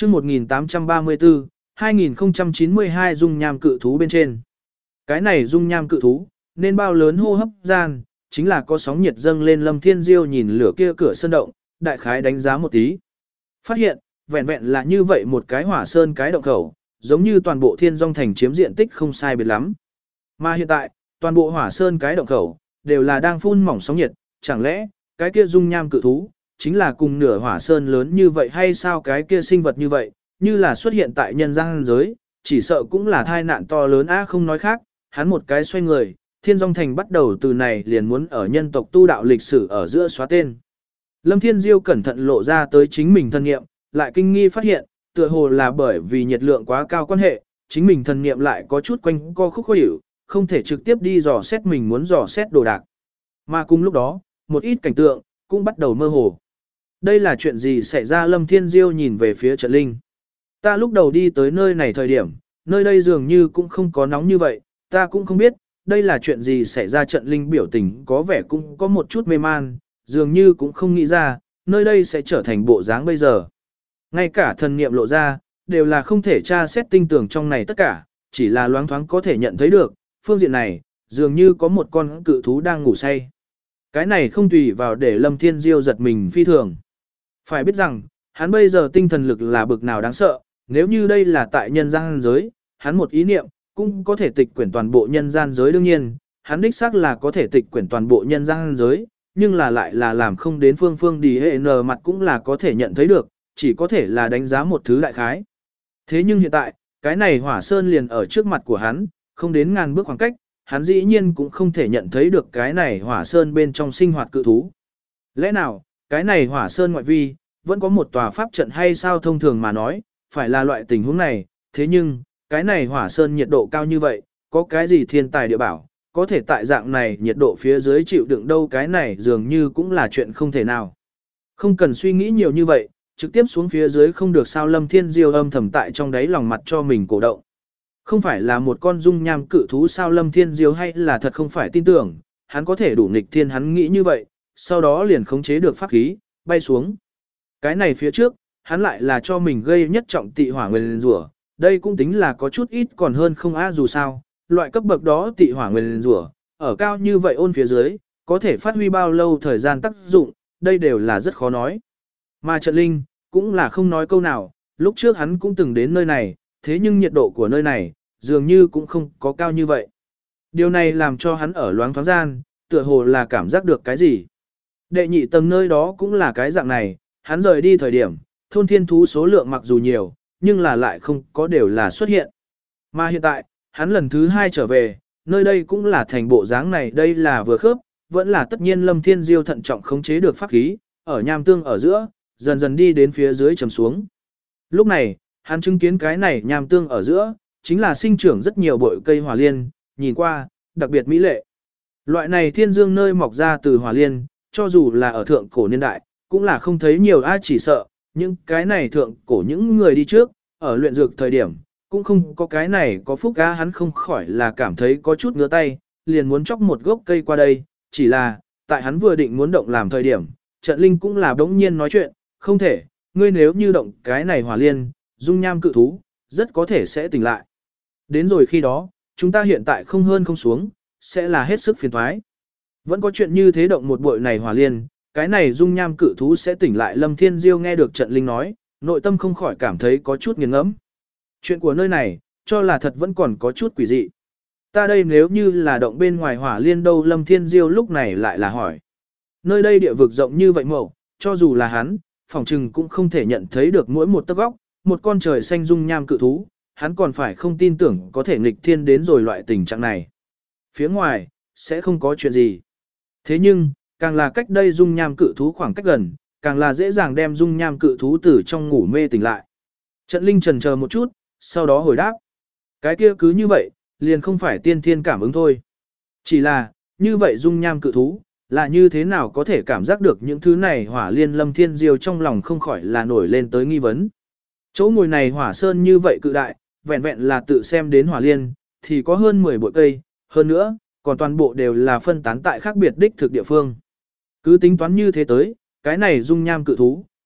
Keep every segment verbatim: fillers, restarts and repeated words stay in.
chương một nghìn tám trăm ba mươi tư, hai nghìn không trăm chín mươi hai dung nham cự thú bên trên. Cái này dung nham cự thú, nên bao lớn hô hấp gian, chính là có sóng nhiệt dâng lên. Lâm Thiên Diêu nhìn lửa kia cửa sơn động, đại khái đánh giá một tí. Phát hiện, vẹn vẹn là như vậy một cái hỏa sơn cái động khẩu, giống như toàn bộ Thiên Dung thành chiếm diện tích không sai biệt lắm. Mà hiện tại, toàn bộ hỏa sơn cái động khẩu, đều là đang phun mỏng sóng nhiệt, chẳng lẽ, cái kia dung nham cự thú, chính là cùng nửa hỏa sơn lớn như vậy hay sao? Cái kia sinh vật như vậy, như là xuất hiện tại nhân gian giới, chỉ sợ cũng là tai nạn to lớn á. Không nói khác, hắn một cái xoay người, Thiên Dung thành bắt đầu từ này liền muốn ở nhân tộc tu đạo lịch sử ở giữa xóa tên. Lâm Thiên Diêu cẩn thận lộ ra tới chính mình thân nghiệm, lại kinh nghi phát hiện, tựa hồ là bởi vì nhiệt lượng quá cao quan hệ, chính mình thần niệm lại có chút quanh co khúc khó hiểu, không thể trực tiếp đi dò xét mình muốn dò xét đồ đạc. Mà cùng lúc đó, một ít cảnh tượng cũng bắt đầu mơ hồ. Đây là chuyện gì xảy ra? Lâm Thiên Diêu nhìn về phía Trận Linh. Ta lúc đầu đi tới nơi này thời điểm, nơi đây dường như cũng không có nóng như vậy, ta cũng không biết, đây là chuyện gì xảy ra. Trận Linh biểu tình có vẻ cũng có một chút mê man, dường như cũng không nghĩ ra, nơi đây sẽ trở thành bộ dáng bây giờ. Ngay cả thần niệm lộ ra, đều là không thể tra xét tinh tường trong này tất cả, chỉ là loáng thoáng có thể nhận thấy được, phương diện này, dường như có một con cự thú đang ngủ say. Cái này không tùy vào để Lâm Thiên Diêu giật mình phi thường. Phải biết rằng, hắn bây giờ tinh thần lực là bực nào đáng sợ, nếu như đây là tại nhân gian giới, hắn một ý niệm, cũng có thể tịch quyển toàn bộ nhân gian giới. Đương nhiên, hắn đích xác là có thể tịch quyển toàn bộ nhân gian giới, nhưng là lại là làm không đến. Phương phương đi hệ nờ mặt cũng là có thể nhận thấy được, chỉ có thể là đánh giá một thứ đại khái. Thế nhưng hiện tại, cái này hỏa sơn liền ở trước mặt của hắn, không đến ngàn bước khoảng cách, hắn dĩ nhiên cũng không thể nhận thấy được cái này hỏa sơn bên trong sinh hoạt cự thú. Lẽ nào, cái này hỏa sơn ngoại vi, vẫn có một tòa pháp trận hay sao? Thông thường mà nói, phải là loại tình huống này, thế nhưng, cái này hỏa sơn nhiệt độ cao như vậy, có cái gì thiên tài địa bảo, có thể tại dạng này nhiệt độ phía dưới chịu đựng đâu? Cái này dường như cũng là chuyện không thể nào. Không cần suy nghĩ nhiều như vậy, trực tiếp xuống phía dưới không được sao? Lâm Thiên Diêu âm thầm tại trong đáy lòng mặt cho mình cổ động. Không phải là một con dung nham cự thú sao? Lâm Thiên Diêu hay là thật không phải tin tưởng, hắn có thể đủ nghịch thiên, hắn nghĩ như vậy, sau đó liền khống chế được pháp khí, bay xuống. Cái này phía trước, hắn lại là cho mình gây nhất trọng tị hỏa nguyền rủa, đây cũng tính là có chút ít còn hơn không á. Dù sao, loại cấp bậc đó tị hỏa nguyền rủa, ở cao như vậy ôn phía dưới, có thể phát huy bao lâu thời gian tác dụng, đây đều là rất khó nói. Mà Trận Linh, cũng là không nói câu nào, lúc trước hắn cũng từng đến nơi này, thế nhưng nhiệt độ của nơi này, dường như cũng không có cao như vậy. Điều này làm cho hắn ở loáng thoáng gian, tựa hồ là cảm giác được cái gì. Đệ nhị tầng nơi đó cũng là cái dạng này, hắn rời đi thời điểm, thôn thiên thú số lượng mặc dù nhiều, nhưng là lại không có đều là xuất hiện. Mà hiện tại, hắn lần thứ hai trở về, nơi đây cũng là thành bộ dáng này, đây là vừa khớp, vẫn là tất nhiên. Lâm Thiên Diêu thận trọng khống chế được pháp khí, ở nham tương ở giữa, dần dần đi đến phía dưới trầm xuống. Lúc này, hắn chứng kiến cái này nham tương ở giữa, chính là sinh trưởng rất nhiều bụi cây hỏa liên, nhìn qua, đặc biệt mỹ lệ. Loại này thiên dương nơi mọc ra từ hỏa liên, cho dù là ở thượng cổ niên đại, cũng là không thấy nhiều ai, chỉ sợ, những cái này thượng cổ những người đi trước, ở luyện dược thời điểm, cũng không có cái này có phúc cá. Hắn không khỏi là cảm thấy có chút ngứa tay, liền muốn chóc một gốc cây qua đây, chỉ là, tại hắn vừa định muốn động làm thời điểm, Trận Linh cũng là đống nhiên nói chuyện, không thể, ngươi nếu như động cái này hỏa liên, dung nham cự thú, rất có thể sẽ tỉnh lại. Đến rồi khi đó, chúng ta hiện tại không hơn không xuống, sẽ là hết sức phiền toái. Vẫn có chuyện như thế, động một bội này hỏa liên, cái này dung nham cự thú sẽ tỉnh lại. Lâm Thiên Diêu nghe được Trận Linh nói, nội tâm không khỏi cảm thấy có chút nghiền ngẫm. Chuyện của nơi này, cho là thật vẫn còn có chút quỷ dị. Ta đây nếu như là động bên ngoài hỏa liên đâu? Lâm Thiên Diêu lúc này lại là hỏi. Nơi đây địa vực rộng như vậy mẫu, cho dù là hắn, phỏng chừng cũng không thể nhận thấy được mỗi một tấc góc, một con trời xanh dung nham cự thú, hắn còn phải không tin tưởng có thể nghịch thiên đến rồi loại tình trạng này. Phía ngoài, sẽ không có chuyện gì. Thế nhưng, càng là cách đây dung nham cự thú khoảng cách gần, càng là dễ dàng đem dung nham cự thú từ trong ngủ mê tỉnh lại. Trận Linh chần chờ một chút, sau đó hồi đáp. Cái kia cứ như vậy, liền không phải tiên thiên cảm ứng thôi. Chỉ là, như vậy dung nham cự thú, là như thế nào có thể cảm giác được những thứ này hỏa liên? Lâm Thiên Diêu trong lòng không khỏi là nổi lên tới nghi vấn. Chỗ ngồi này hỏa sơn như vậy cự đại, vẹn vẹn là tự xem đến hỏa liên, thì có hơn mười bụi cây, hơn nữa, còn toàn bộ đều là phân tán tại khác biệt đích thực địa phương. Cứ tính toán như thế tới, cái này dung nham cự thú,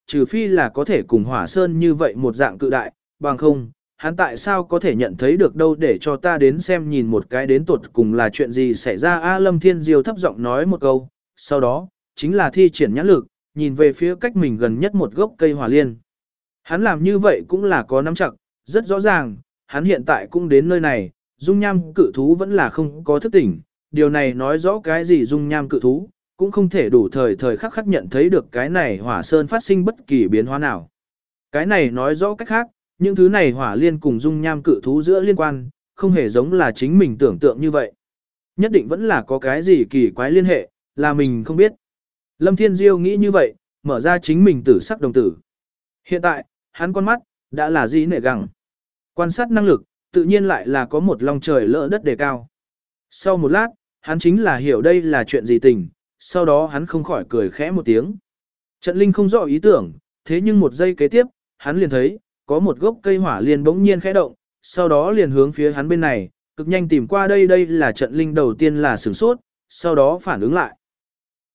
trừ phi là có thể cùng hỏa sơn như vậy một dạng cự đại, bằng không, hắn tại sao có thể nhận thấy được đâu để cho ta đến xem nhìn một cái đến tột cùng là chuyện gì xảy ra. A Lâm Thiên Diêu thấp giọng nói một câu, sau đó, chính là thi triển nhãn lực, nhìn về phía cách mình gần nhất một gốc cây hỏa liên. Hắn làm như vậy cũng là có nắm chặt, rất rõ ràng, hắn hiện tại cũng đến nơi này, dung nham cự thú vẫn là không có thức tỉnh, điều này nói rõ cái gì dung nham cự thú, cũng không thể đủ thời thời khắc khắc nhận thấy được cái này hỏa sơn phát sinh bất kỳ biến hóa nào. Cái này nói rõ cách khác, những thứ này hỏa liên cùng dung nham cự thú giữa liên quan, không hề giống là chính mình tưởng tượng như vậy. Nhất định vẫn là có cái gì kỳ quái liên hệ, là mình không biết. Lâm Thiên Diêu nghĩ như vậy, mở ra chính mình tử sắc đồng tử. Hiện tại, hắn con mắt, đã là gì nệ gẳng. Quan sát năng lực, tự nhiên lại là có một lòng trời lỡ đất đề cao. Sau một lát, hắn chính là hiểu đây là chuyện gì tình, sau đó hắn không khỏi cười khẽ một tiếng. Trận Linh không rõ ý tưởng, thế nhưng một giây kế tiếp, hắn liền thấy, có một gốc cây hỏa liên bỗng nhiên khẽ động, sau đó liền hướng phía hắn bên này, cực nhanh tìm qua đây đây là Trận Linh đầu tiên là sửng sốt, sau đó phản ứng lại.